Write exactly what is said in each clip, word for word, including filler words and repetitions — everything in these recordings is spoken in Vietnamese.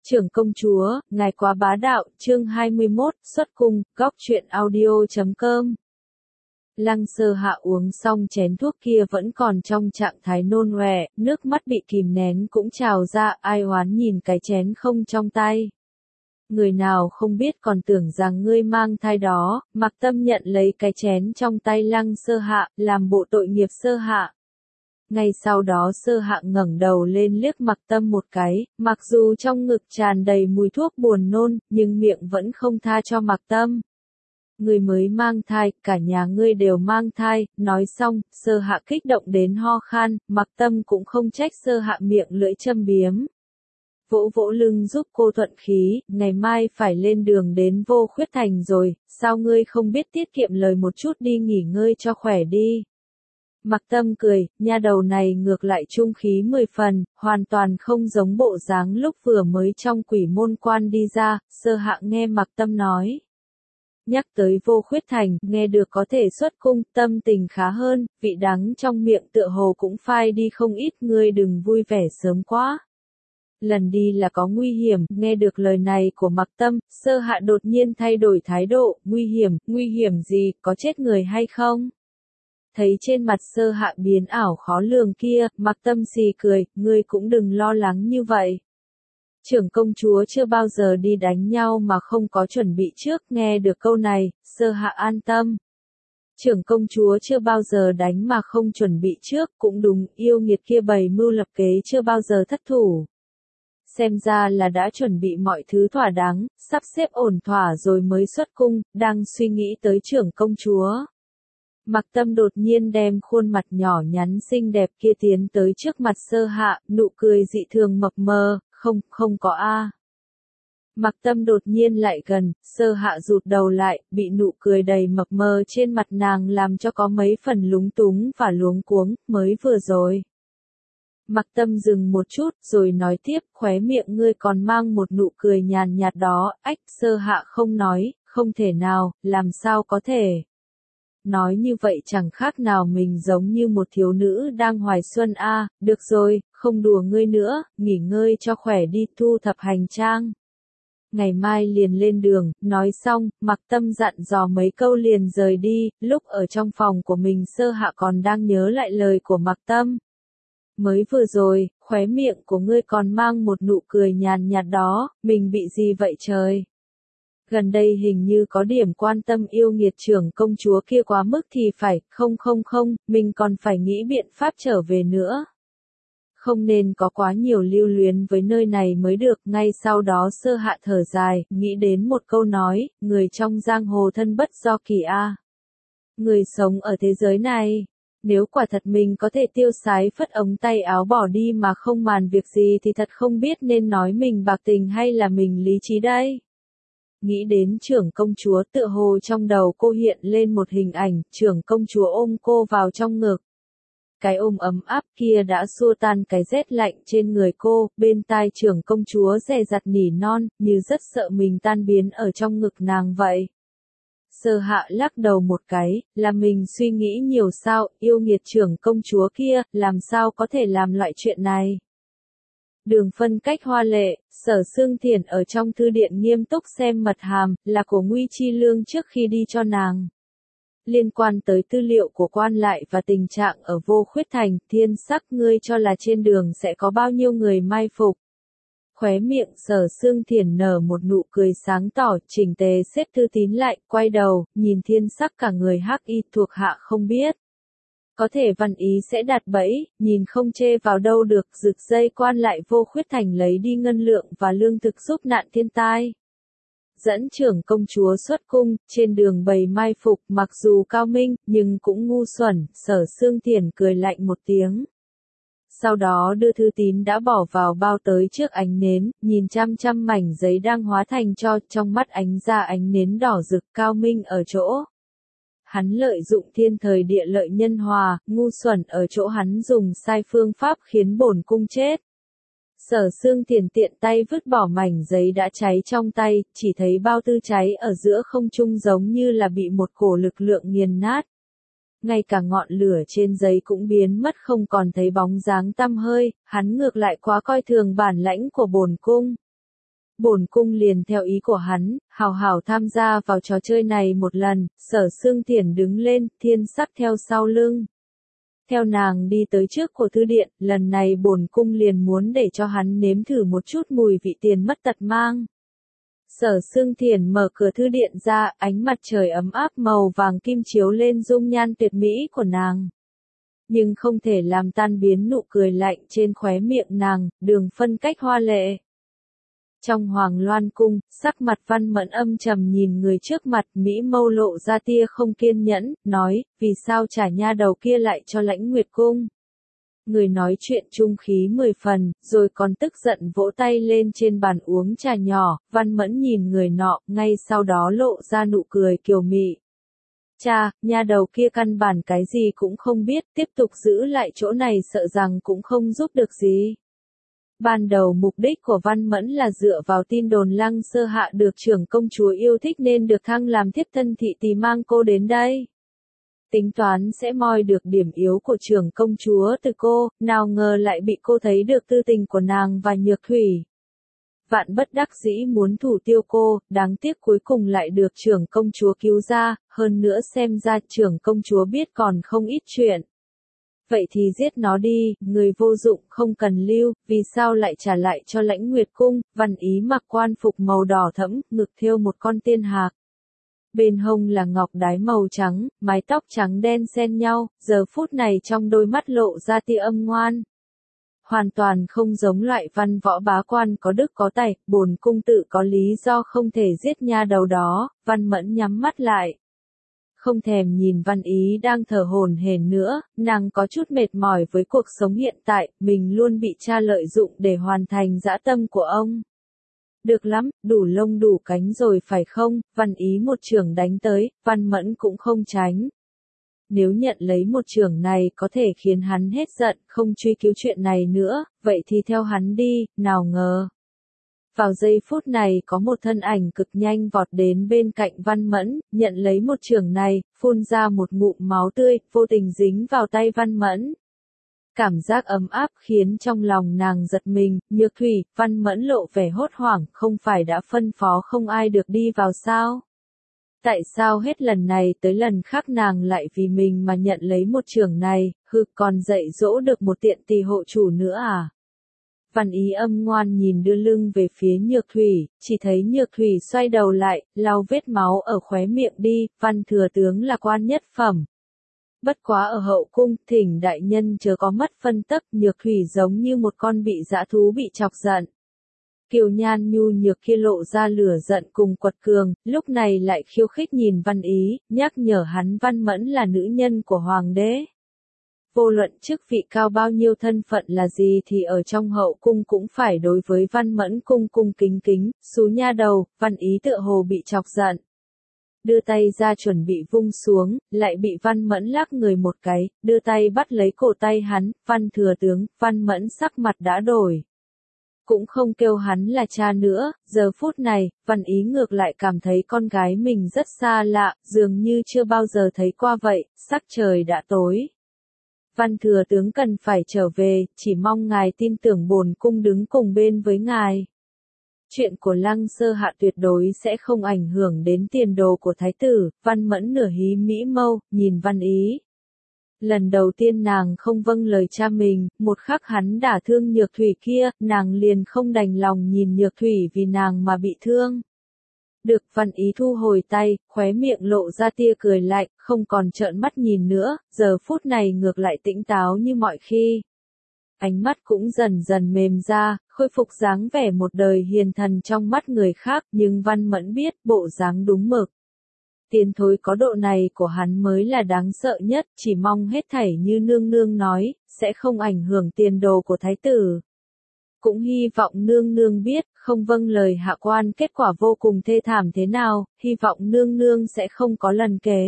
Trưởng công chúa, ngài quá bá đạo, chương hai mươi mốt, xuất cung, góc truyện audio chấm com. Lăng Sơ Hạ uống xong chén thuốc kia vẫn còn trong trạng thái nôn ọe, nước mắt bị kìm nén cũng trào ra, ai oán nhìn cái chén không trong tay. Người nào không biết còn tưởng rằng ngươi mang thai đó, Mặc Tâm nhận lấy cái chén trong tay Lăng Sơ Hạ, làm bộ tội nghiệp Sơ Hạ. Ngay sau đó Sơ Hạ ngẩng đầu lên liếc Mặc Tâm một cái, mặc dù trong ngực tràn đầy mùi thuốc buồn nôn, nhưng miệng vẫn không tha cho Mặc Tâm. Ngươi mới mang thai, cả nhà ngươi đều mang thai, nói xong, Sơ Hạ kích động đến ho khan, Mặc Tâm cũng không trách Sơ Hạ miệng lưỡi châm biếm. Vỗ vỗ lưng giúp cô thuận khí, ngày mai phải lên đường đến Vô Khuyết Thành rồi, sao ngươi không biết tiết kiệm lời một chút đi nghỉ ngơi cho khỏe đi. Mặc Tâm cười, nha đầu này ngược lại trung khí mười phần, hoàn toàn không giống bộ dáng lúc vừa mới trong quỷ môn quan đi ra. Sơ Hạ nghe Mặc Tâm nói. Nhắc tới Vô Khuyết Thành, nghe được có thể xuất cung, tâm tình khá hơn, vị đắng trong miệng tựa hồ cũng phai đi không ít, ngươi đừng vui vẻ sớm quá. Lần đi là có nguy hiểm, nghe được lời này của Mặc Tâm, Sơ Hạ đột nhiên thay đổi thái độ, nguy hiểm, nguy hiểm gì, có chết người hay không? Thấy trên mặt Sơ Hạ biến ảo khó lường kia, Mặc Tâm xì cười, ngươi cũng đừng lo lắng như vậy. Trưởng công chúa chưa bao giờ đi đánh nhau mà không có chuẩn bị trước, nghe được câu này, Sơ Hạ an tâm. Trưởng công chúa chưa bao giờ đánh mà không chuẩn bị trước, cũng đúng, yêu nghiệt kia bày mưu lập kế chưa bao giờ thất thủ. Xem ra là đã chuẩn bị mọi thứ thỏa đáng, sắp xếp ổn thỏa rồi mới xuất cung, đang suy nghĩ tới trưởng công chúa. Mặc Tâm đột nhiên đem khuôn mặt nhỏ nhắn xinh đẹp kia tiến tới trước mặt Sơ Hạ, nụ cười dị thường mập mờ, không, không có a. Mặc Tâm đột nhiên lại gần, Sơ Hạ rụt đầu lại, bị nụ cười đầy mập mờ trên mặt nàng làm cho có mấy phần lúng túng và luống cuống, mới vừa rồi. Mặc Tâm dừng một chút, rồi nói tiếp, khóe miệng ngươi còn mang một nụ cười nhàn nhạt đó, ách, Sơ Hạ không nói, không thể nào, làm sao có thể. Nói như vậy chẳng khác nào mình giống như một thiếu nữ đang hoài xuân a. À, được rồi, không đùa ngươi nữa, nghỉ ngơi cho khỏe đi, thu thập hành trang. Ngày mai liền lên đường, nói xong, Mặc Tâm dặn dò mấy câu liền rời đi, lúc ở trong phòng của mình Sơ Hạ còn đang nhớ lại lời của Mặc Tâm. Mới vừa rồi, khóe miệng của ngươi còn mang một nụ cười nhàn nhạt đó, mình bị gì vậy trời? Gần đây hình như có điểm quan tâm yêu nghiệt trưởng công chúa kia quá mức thì phải, không không không, mình còn phải nghĩ biện pháp trở về nữa. Không nên có quá nhiều lưu luyến với nơi này mới được, ngay sau đó Sơ Hạ thở dài, nghĩ đến một câu nói, người trong giang hồ thân bất do kỳ a. Người sống ở thế giới này, nếu quả thật mình có thể tiêu sái phất ống tay áo bỏ đi mà không màn việc gì thì thật không biết nên nói mình bạc tình hay là mình lý trí đây. Nghĩ đến trưởng công chúa tựa hồ trong đầu cô hiện lên một hình ảnh, trưởng công chúa ôm cô vào trong ngực. Cái ôm ấm áp kia đã xua tan cái rét lạnh trên người cô, bên tai trưởng công chúa dè dặt nỉ non, như rất sợ mình tan biến ở trong ngực nàng vậy. Sơ Hạ lắc đầu một cái, là mình suy nghĩ nhiều sao, yêu nghiệt trưởng công chúa kia, làm sao có thể làm loại chuyện này. Đường phân cách hoa lệ, Sở Xương Thiển ở trong thư điện nghiêm túc xem mật hàm, là của Nguy Chi Lương trước khi đi cho nàng. Liên quan tới tư liệu của quan lại và tình trạng ở Vô Khuyết Thành, Thiên Sắc ngươi cho là trên đường sẽ có bao nhiêu người mai phục. Khóe miệng Sở Xương Thiển nở một nụ cười sáng tỏ, chỉnh tề xếp thư tín lại, quay đầu, nhìn Thiên Sắc cả người hắc y thuộc hạ không biết. Có thể văn ý sẽ đặt bẫy, nhìn không chê vào đâu được, rực dây quan lại Vô Khuyết Thành lấy đi ngân lượng và lương thực giúp nạn thiên tai. Dẫn trưởng công chúa xuất cung, trên đường bày mai phục, mặc dù cao minh, nhưng cũng ngu xuẩn, Sở Xương Thiển cười lạnh một tiếng. Sau đó đưa thư tín đã bỏ vào bao tới trước ánh nến, nhìn chăm chăm mảnh giấy đang hóa thành tro, trong mắt ánh ra ánh nến đỏ rực, cao minh ở chỗ. Hắn lợi dụng thiên thời địa lợi nhân hòa, ngu xuẩn ở chỗ hắn dùng sai phương pháp khiến bổn cung chết. Sở Xương Thiển tiện tay vứt bỏ mảnh giấy đã cháy trong tay, chỉ thấy bao tư cháy ở giữa không trung giống như là bị một cổ lực lượng nghiền nát. Ngay cả ngọn lửa trên giấy cũng biến mất không còn thấy bóng dáng tăm hơi, hắn ngược lại quá coi thường bản lãnh của bổn cung. Bổn cung liền theo ý của hắn, hào hào tham gia vào trò chơi này một lần. Sở Sương Thiển đứng lên, Thiên Sắc theo sau lưng. Theo nàng đi tới trước của thư điện, lần này bổn cung liền muốn để cho hắn nếm thử một chút mùi vị tiền mất tật mang. Sở Sương Thiển mở cửa thư điện ra, ánh mặt trời ấm áp màu vàng kim chiếu lên dung nhan tuyệt mỹ của nàng. Nhưng không thể làm tan biến nụ cười lạnh trên khóe miệng nàng, đường phân cách hoa lệ. Trong Hoàng Loan Cung, sắc mặt Văn Mẫn âm trầm nhìn người trước mặt, Mỹ mâu lộ ra tia không kiên nhẫn, nói, vì sao trả nha đầu kia lại cho Lãnh Nguyệt Cung. Người nói chuyện trung khí mười phần, rồi còn tức giận vỗ tay lên trên bàn uống trà nhỏ. Văn Mẫn nhìn người nọ, ngay sau đó lộ ra nụ cười kiều mị. Cha, nha đầu kia căn bản cái gì cũng không biết, tiếp tục giữ lại chỗ này sợ rằng cũng không giúp được gì. Ban đầu mục đích của Văn Mẫn là dựa vào tin đồn Lăng Sơ Hạ được trưởng công chúa yêu thích nên được thăng làm thiếp thân thị tỳ mang cô đến đây. Tính toán sẽ moi được điểm yếu của trưởng công chúa từ cô, nào ngờ lại bị cô thấy được tư tình của nàng và Nhược Thủy. Vạn bất đắc dĩ muốn thủ tiêu cô, đáng tiếc cuối cùng lại được trưởng công chúa cứu ra, hơn nữa xem ra trưởng công chúa biết còn không ít chuyện. Vậy thì giết nó đi, người vô dụng không cần lưu, vì sao lại trả lại cho Lãnh Nguyệt Cung. Văn Ý mặc quan phục màu đỏ thẫm, ngực thêu một con tiên hạc. Bên hông là ngọc đái màu trắng, mái tóc trắng đen xen nhau, giờ phút này trong đôi mắt lộ ra tia âm ngoan. Hoàn toàn không giống loại văn võ bá quan có đức có tài, bổn cung tự có lý do không thể giết nha đầu đó. Văn Mẫn nhắm mắt lại. Không thèm nhìn Văn Ý đang thở hổn hển nữa, nàng có chút mệt mỏi với cuộc sống hiện tại, mình luôn bị cha lợi dụng để hoàn thành dã tâm của ông. Được lắm, đủ lông đủ cánh rồi phải không? Văn Ý một chưởng đánh tới, Văn Mẫn cũng không tránh. Nếu nhận lấy một chưởng này có thể khiến hắn hết giận, không truy cứu chuyện này nữa, vậy thì theo hắn đi, nào ngờ. Vào giây phút này có một thân ảnh cực nhanh vọt đến bên cạnh Văn Mẫn, nhận lấy một chưởng này, phun ra một ngụm máu tươi, vô tình dính vào tay Văn Mẫn. Cảm giác ấm áp khiến trong lòng nàng giật mình. Nhược Thủy, Văn Mẫn lộ vẻ hốt hoảng, không phải đã phân phó không ai được đi vào sao? Tại sao hết lần này tới lần khác nàng lại vì mình mà nhận lấy một chưởng này, hừ, còn dạy dỗ được một tiện tỳ hộ chủ nữa à? Văn Ý âm ngoan nhìn đưa lưng về phía Nhược Thủy, chỉ thấy Nhược Thủy xoay đầu lại, lau vết máu ở khóe miệng đi. Văn thừa tướng là quan nhất phẩm. Bất quá ở hậu cung, thỉnh đại nhân chớ có mất phân tấc. Nhược Thủy giống như một con bị dã thú bị chọc giận. Kiều nhan nhu nhược kia lộ ra lửa giận cùng quật cường, lúc này lại khiêu khích nhìn Văn Ý, nhắc nhở hắn Văn Mẫn là nữ nhân của hoàng đế. Vô luận chức vị cao bao nhiêu thân phận là gì thì ở trong hậu cung cũng phải đối với Văn Mẫn cung cung kính kính. Xú nha đầu, Văn Ý tựa hồ bị chọc giận. Đưa tay ra chuẩn bị vung xuống, lại bị Văn Mẫn lắc người một cái, đưa tay bắt lấy cổ tay hắn. Văn thừa tướng, Văn Mẫn sắc mặt đã đổi. Cũng không kêu hắn là cha nữa, giờ phút này, Văn Ý ngược lại cảm thấy con gái mình rất xa lạ, dường như chưa bao giờ thấy qua vậy. Sắc trời đã tối. Văn thừa tướng cần phải trở về, chỉ mong ngài tin tưởng bổn cung đứng cùng bên với ngài. Chuyện của Lăng Sơ Hạ tuyệt đối sẽ không ảnh hưởng đến tiền đồ của thái tử. Văn Mẫn nửa hí mỹ mâu, nhìn Văn Ý. Lần đầu tiên nàng không vâng lời cha mình, một khắc hắn đả thương Nhược Thủy kia, nàng liền không đành lòng nhìn Nhược Thủy vì nàng mà bị thương. Được, Văn Ý thu hồi tay, khóe miệng lộ ra tia cười lạnh, không còn trợn mắt nhìn nữa, giờ phút này ngược lại tĩnh táo như mọi khi. Ánh mắt cũng dần dần mềm ra, khôi phục dáng vẻ một đời hiền thần trong mắt người khác, nhưng Văn Mẫn biết bộ dáng đúng mực. Tiến thối có độ này của hắn mới là đáng sợ nhất, chỉ mong hết thảy như nương nương nói, sẽ không ảnh hưởng tiền đồ của thái tử. Cũng hy vọng nương nương biết, không vâng lời hạ quan kết quả vô cùng thê thảm thế nào, hy vọng nương nương sẽ không có lần kế.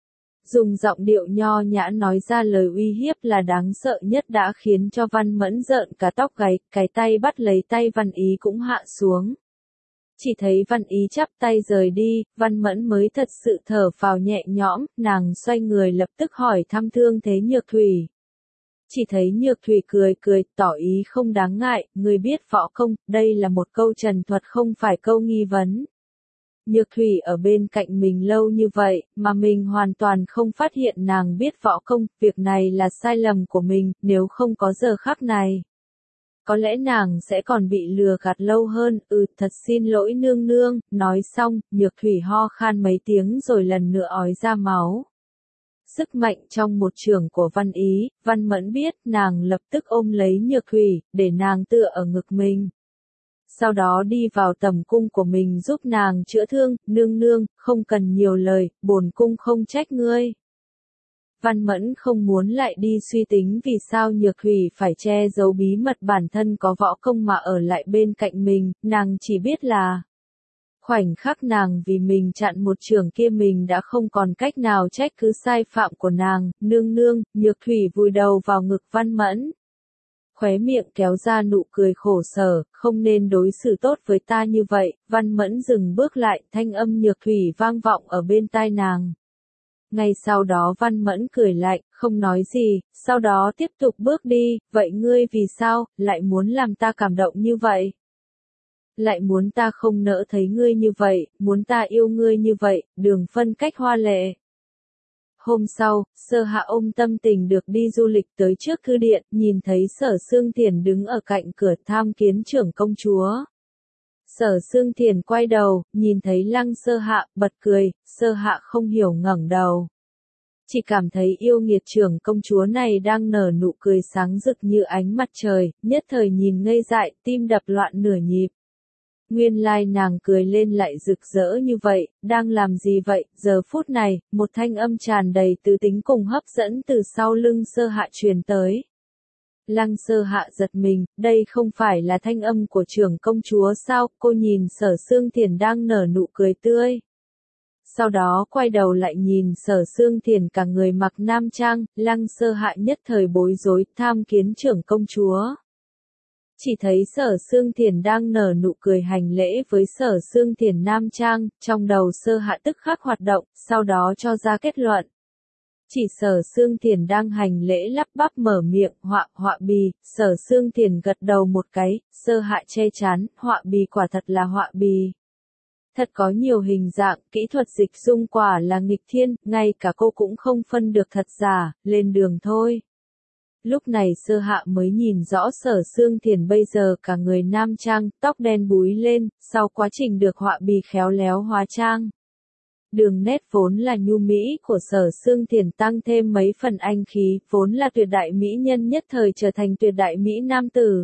Dùng giọng điệu nho nhã nói ra lời uy hiếp là đáng sợ nhất đã khiến cho Văn Mẫn rợn cả tóc gáy, cái tay bắt lấy tay Văn Ý cũng hạ xuống. Chỉ thấy Văn Ý chắp tay rời đi, Văn Mẫn mới thật sự thở phào nhẹ nhõm, nàng xoay người lập tức hỏi thăm thương thế Nhược Thủy. Chỉ thấy Nhược Thủy cười cười, tỏ ý không đáng ngại, người biết võ công, đây là một câu trần thuật không phải câu nghi vấn. Nhược Thủy ở bên cạnh mình lâu như vậy, mà mình hoàn toàn không phát hiện nàng biết võ công, việc này là sai lầm của mình, nếu không có giờ khắc này. Có lẽ nàng sẽ còn bị lừa gạt lâu hơn, ừ thật xin lỗi nương nương, nói xong, Nhược Thủy ho khan mấy tiếng rồi lần nữa ói ra máu. Sức mạnh trong một trường của Văn Ý, Văn Mẫn biết, nàng lập tức ôm lấy Nhược Thủy, để nàng tựa ở ngực mình. Sau đó đi vào tầm cung của mình giúp nàng chữa thương, nương nương, không cần nhiều lời, bổn cung không trách ngươi. Văn Mẫn không muốn lại đi suy tính vì sao Nhược Thủy phải che giấu bí mật bản thân có võ công mà ở lại bên cạnh mình, nàng chỉ biết là khoảnh khắc nàng vì mình chặn một trường kia mình đã không còn cách nào trách cứ sai phạm của nàng, nương nương, Nhược Thủy vùi đầu vào ngực Văn Mẫn. Khóe miệng kéo ra nụ cười khổ sở, không nên đối xử tốt với ta như vậy, Văn Mẫn dừng bước lại, thanh âm Nhược Thủy vang vọng ở bên tai nàng. Ngay sau đó Văn Mẫn cười lạnh, không nói gì, sau đó tiếp tục bước đi, vậy ngươi vì sao, lại muốn làm ta cảm động như vậy? Lại muốn ta không nỡ thấy ngươi như vậy, muốn ta yêu ngươi như vậy, đường phân cách hoa lệ. Hôm sau, Sơ Hạ ôm tâm tình được đi du lịch tới trước thư điện, nhìn thấy Sở Xương Thiền đứng ở cạnh cửa tham kiến trưởng công chúa. Sở Xương Thiền quay đầu, nhìn thấy Lăng Sơ Hạ, bật cười, Sơ Hạ không hiểu ngẩng đầu. Chỉ cảm thấy yêu nghiệt trưởng công chúa này đang nở nụ cười sáng rực như ánh mặt trời, nhất thời nhìn ngây dại, tim đập loạn nửa nhịp. Nguyên lai nàng cười lên lại rực rỡ như vậy, đang làm gì vậy, giờ phút này, một thanh âm tràn đầy từ tính cùng hấp dẫn từ sau lưng Sơ Hạ truyền tới. Lăng Sơ Hạ giật mình, đây không phải là thanh âm của trưởng công chúa sao, cô nhìn Sở Xương Thiền đang nở nụ cười tươi. Sau đó quay đầu lại nhìn Sở Xương Thiền cả người mặc nam trang, Lăng Sơ Hạ nhất thời bối rối, tham kiến trưởng công chúa. Chỉ thấy Sở Xương Thiền đang nở nụ cười hành lễ với Sở Xương Thiền nam trang, trong đầu Sơ Hạ tức khắc hoạt động, sau đó cho ra kết luận. Chỉ Sở Xương Thiền đang hành lễ lắp bắp mở miệng, họa, họa bì, Sở Xương Thiền gật đầu một cái, Sơ Hạ che chán, họa bì quả thật là họa bì. Thật có nhiều hình dạng, kỹ thuật dịch dung quả là nghịch thiên, ngay cả cô cũng không phân được thật giả, lên đường thôi. Lúc này Sơ Hạ mới nhìn rõ Sở Xương Thiền bây giờ cả người nam trang, tóc đen búi lên, sau quá trình được họa bì khéo léo hóa trang. Đường nét vốn là nhu mỹ của Sở Xương Thiền tăng thêm mấy phần anh khí, vốn là tuyệt đại mỹ nhân nhất thời trở thành tuyệt đại mỹ nam tử.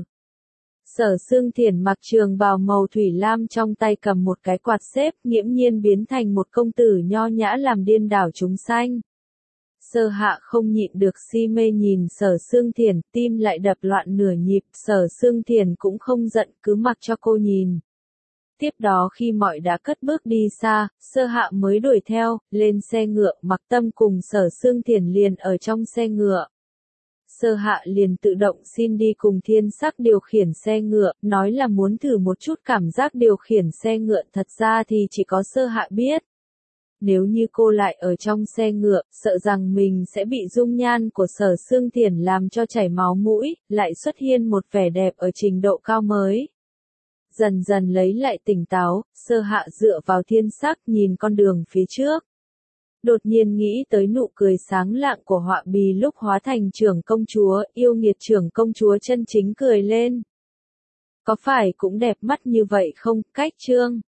Sở Xương Thiền mặc trường bào màu thủy lam trong tay cầm một cái quạt xếp, nghiễm nhiên biến thành một công tử nho nhã làm điên đảo chúng sanh. Sơ Hạ không nhịn được si mê nhìn Sở Xương Thiền, tim lại đập loạn nửa nhịp, Sở Xương Thiền cũng không giận, cứ mặc cho cô nhìn. Tiếp đó khi mọi đã cất bước đi xa, Sơ Hạ mới đuổi theo, lên xe ngựa, Mặc Tâm cùng Sở Xương Thiền liền ở trong xe ngựa. Sơ Hạ liền tự động xin đi cùng Thiên Sắc điều khiển xe ngựa, nói là muốn thử một chút cảm giác điều khiển xe ngựa, thật ra thì chỉ có Sơ Hạ biết. Nếu như cô lại ở trong xe ngựa, sợ rằng mình sẽ bị dung nhan của Sở Xương Thiền làm cho chảy máu mũi, lại xuất hiện một vẻ đẹp ở trình độ cao mới. Dần dần lấy lại tỉnh táo, Sơ Hạ dựa vào Thiên Sắc nhìn con đường phía trước. Đột nhiên nghĩ tới nụ cười sáng lạng của họa bì lúc hóa thành trưởng công chúa, yêu nghiệt trưởng công chúa chân chính cười lên. Có phải cũng đẹp mắt như vậy không, cách chương?